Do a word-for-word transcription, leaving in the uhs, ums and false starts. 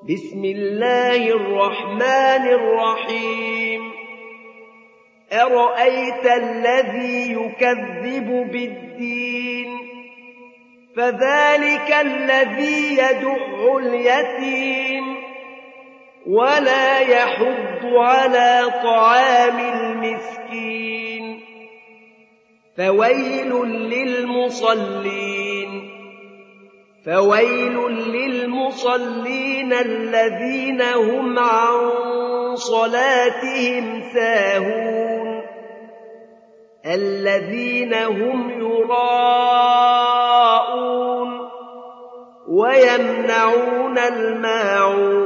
بسم الله الرحمن الرحيم أرأيت الذي يكذب بالدين فذلك الذي يدع اليتيم ولا يحض على طعام المسكين فويل للمصلين فويل للمصلين الذين هم عن صلاتهم ساهون الذين هم يراءون ويمنعون الماعون